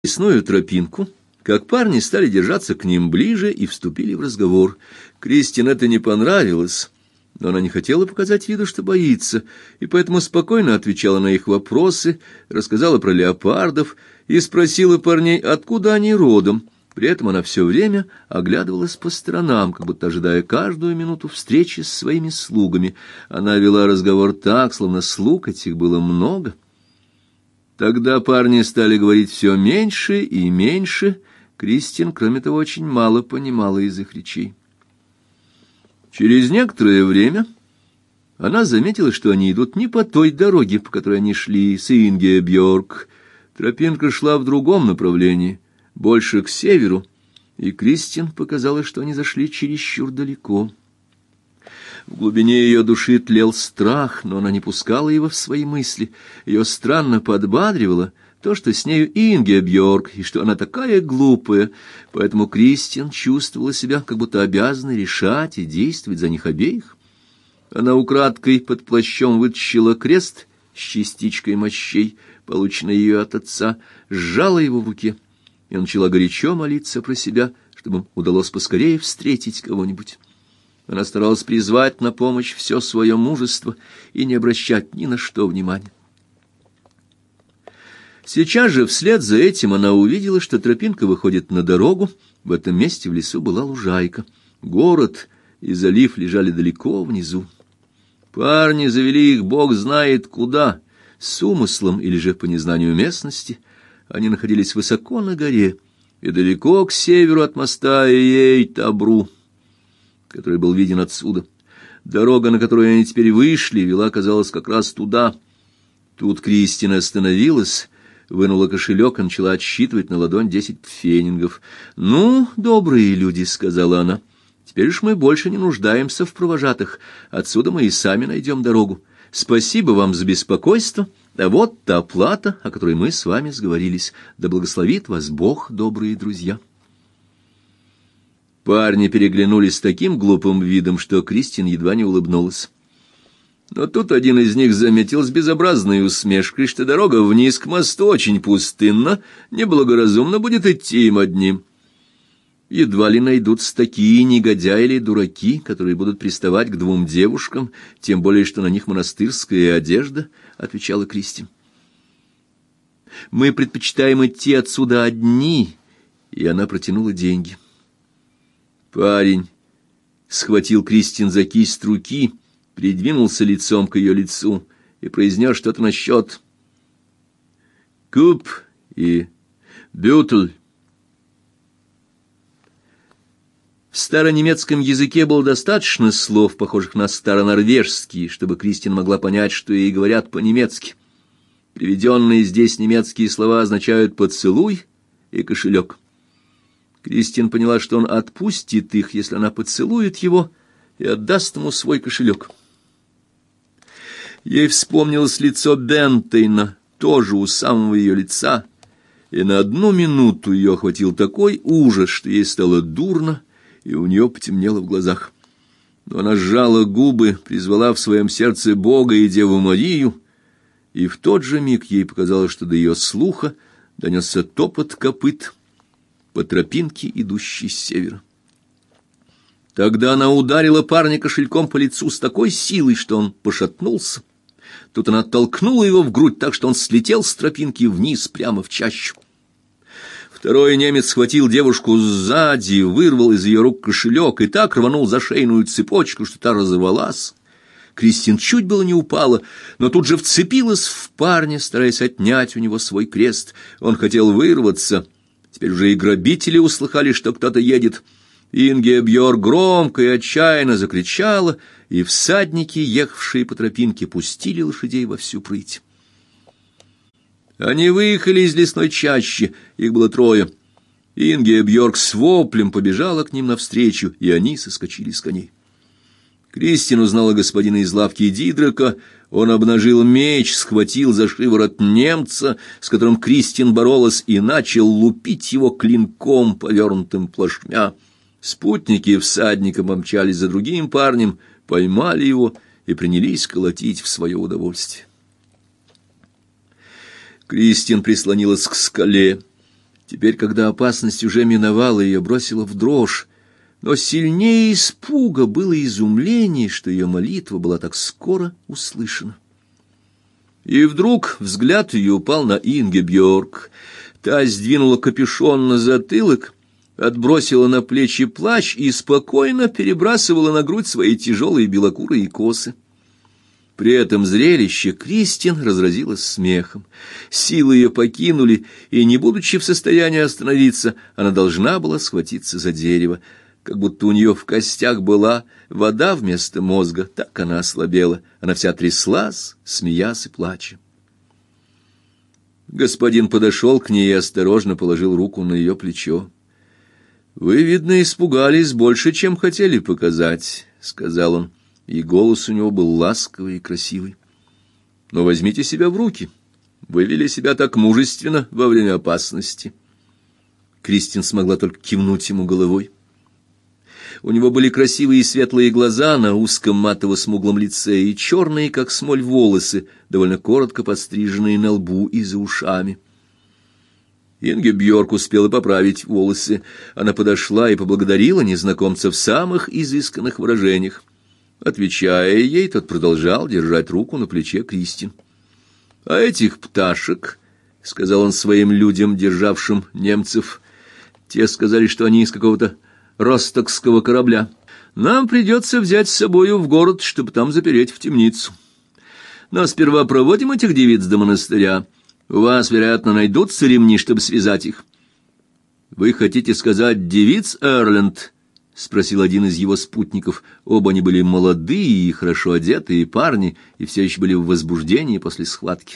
лесную тропинку, как парни стали держаться к ним ближе и вступили в разговор. Кристин это не понравилось, но она не хотела показать виду, что боится, и поэтому спокойно отвечала на их вопросы, рассказала про леопардов и спросила парней, откуда они родом. При этом она все время оглядывалась по сторонам, как будто ожидая каждую минуту встречи с своими слугами. Она вела разговор так, словно слуг этих было много. Тогда парни стали говорить все меньше и меньше. Кристин, кроме того, очень мало понимала из их речей. Через некоторое время она заметила, что они идут не по той дороге, по которой они шли с Ингебьорг. Тропинка шла в другом направлении, больше к северу, и Кристин показалось, что они зашли чересчур далеко. В глубине ее души тлел страх, но она не пускала его в свои мысли. Ее странно подбадривало то, что с нею Ингебьорг, и что она такая глупая, поэтому Кристин чувствовала себя как будто обязанной решать и действовать за них обеих. Она украдкой под плащом вытащила крест с частичкой мощей, полученной ее от отца, сжала его в руке и начала горячо молиться про себя, чтобы им удалось поскорее встретить кого-нибудь. Она старалась призвать на помощь все свое мужество и не обращать ни на что внимания. Сейчас же вслед за этим она увидела, что тропинка выходит на дорогу. В этом месте в лесу была лужайка. Город и залив лежали далеко внизу. Парни завели их бог знает куда, с умыслом или же по незнанию местности. Они находились высоко на горе и далеко к северу от моста Ей-Табру, который был виден отсюда. Дорога, на которую они теперь вышли, вела, казалось, как раз туда. Тут Кристина остановилась, вынула кошелек и начала отсчитывать на ладонь 10 пфенингов. «Ну, добрые люди», — сказала она, — «теперь уж мы больше не нуждаемся в провожатых. Отсюда мы и сами найдем дорогу. Спасибо вам за беспокойство. А вот та плата, о которой мы с вами сговорились. Да благословит вас Бог, добрые друзья». Парни переглянулись с таким глупым видом, что Кристин едва не улыбнулась. Но тут один из них заметил с безобразной усмешкой, что дорога вниз к мосту очень пустынна, неблагоразумно будет идти им одним. Едва ли найдутся такие негодяи или дураки, которые будут приставать к двум девушкам, тем более что на них монастырская одежда, — отвечала Кристин. Мы предпочитаем идти отсюда одни, и она протянула деньги. Парень схватил Кристин за кисть руки, придвинулся лицом к ее лицу и произнес что-то насчет «куп» и «бютл». В старонемецком языке было достаточно слов, похожих на старонорвежские, чтобы Кристин могла понять, что ей говорят по-немецки. Приведенные здесь немецкие слова означают «поцелуй» и «кошелек». Кристин поняла, что он отпустит их, если она поцелует его и отдаст ему свой кошелек. Ей вспомнилось лицо Бентейна, тоже у самого ее лица, и на одну минуту ее охватил такой ужас, что ей стало дурно, и у нее потемнело в глазах. Но она сжала губы, призвала в своем сердце Бога и Деву Марию, и в тот же миг ей показалось, что до ее слуха донесся топот копыт по тропинке, идущей с севера. Тогда она ударила парня кошельком по лицу с такой силой, что он пошатнулся. Тут она толкнула его в грудь так, что он слетел с тропинки вниз прямо в чащу. Второй немец схватил девушку сзади, вырвал из ее рук кошелек и так рванул за шейную цепочку, что та разорвалась. Кристин чуть было не упала, но тут же вцепилась в парня, стараясь отнять у него свой крест. Он хотел вырваться. Теперь уже и грабители услыхали, что кто-то едет. Ингебьорг громко и отчаянно закричала, и всадники, ехавшие по тропинке, пустили лошадей во всю прыть. Они выехали из лесной чащи, их было 3. Ингебьорг с воплем побежала к ним навстречу, и они соскочили с коней. Кристин узнала господина из лавки Дидрека. Он обнажил меч, схватил за шиворот немца, с которым Кристин боролась, и начал лупить его клинком, повернутым плашмя. Спутники всадника помчались за другим парнем, поймали его и принялись колотить в свое удовольствие. Кристин прислонилась к скале Теперь, когда опасность уже миновала, ее бросило в дрожь, но сильнее испуга было изумление, что ее молитва была так скоро услышана. И вдруг взгляд ее упал на Ингебьорг. Та сдвинула капюшон на затылок, отбросила на плечи плащ и спокойно перебрасывала на грудь свои тяжелые белокурые косы. При этом зрелище Кристин разразилась смехом. Силы ее покинули, и, не будучи в состоянии остановиться, она должна была схватиться за дерево. Как будто у нее в костях была вода вместо мозга, так она ослабела. Она вся тряслась, смеясь и плача. Господин подошел к ней и осторожно положил руку на ее плечо. «Вы, видно, испугались больше, чем хотели показать», — сказал он, и голос у него был ласковый и красивый. «Но возьмите себя в руки. Вы вели себя так мужественно во время опасности». Кристин смогла только кивнуть ему головой. У него были красивые светлые глаза на узком матово-смуглом лице и черные, как смоль, волосы, довольно коротко подстриженные на лбу и за ушами. Ингебьорг успела поправить волосы. Она подошла и поблагодарила незнакомца в самых изысканных выражениях. Отвечая ей, тот продолжал держать руку на плече Кристин. «А этих пташек, — сказал он своим людям, державшим немцев, — те сказали, что они из какого-то ростокского корабля. Нам придется взять с собою в город, чтобы там запереть в темницу. Но сперва проводим этих девиц до монастыря. У вас, вероятно, найдутся ремни, чтобы связать их». «Вы хотите сказать девиц, Эрленд?» — спросил один из его спутников. Оба они были молодые и хорошо одетые парни, и все еще были в возбуждении после схватки.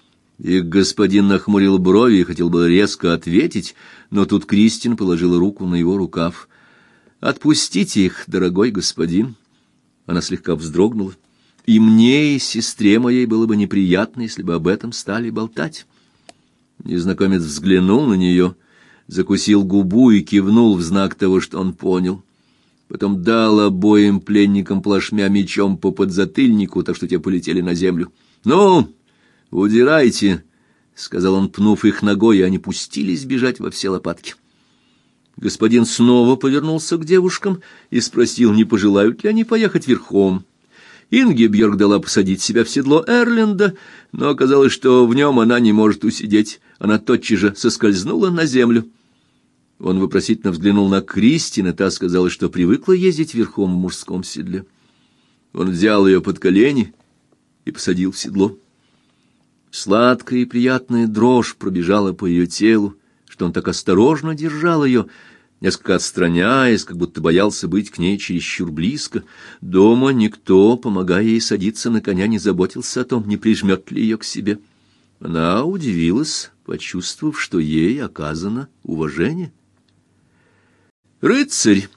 И господин нахмурил брови и хотел было резко ответить, но тут Кристин положила руку на его рукав. «Отпустите их, дорогой господин». Она слегка вздрогнула. «И мне, и сестре моей было бы неприятно, если бы об этом стали болтать». Незнакомец взглянул на нее, закусил губу и кивнул в знак того, что он понял. Потом дал обоим пленникам плашмя мечом по подзатыльнику, так что те полетели на землю. «Ну, удирайте», — сказал он, пнув их ногой, и они пустились бежать во все лопатки. Господин снова повернулся к девушкам и спросил, не пожелают ли они поехать верхом. Ингебьорг дала посадить себя в седло Эрленда, но оказалось, что в нем она не может усидеть. Она тотчас же соскользнула на землю. Он вопросительно взглянул на Кристин, и та сказала, что привыкла ездить верхом в мужском седле. Он взял ее под колени и посадил в седло. Сладкая и приятная дрожь пробежала по ее телу, что он так осторожно держал ее, несколько отстраняясь, как будто боялся быть к ней чересчур близко. Дома никто, помогая ей садиться на коня, не заботился о том, не прижмет ли ее к себе. Она удивилась, почувствовав, что ей оказано уважение. Рыцарь,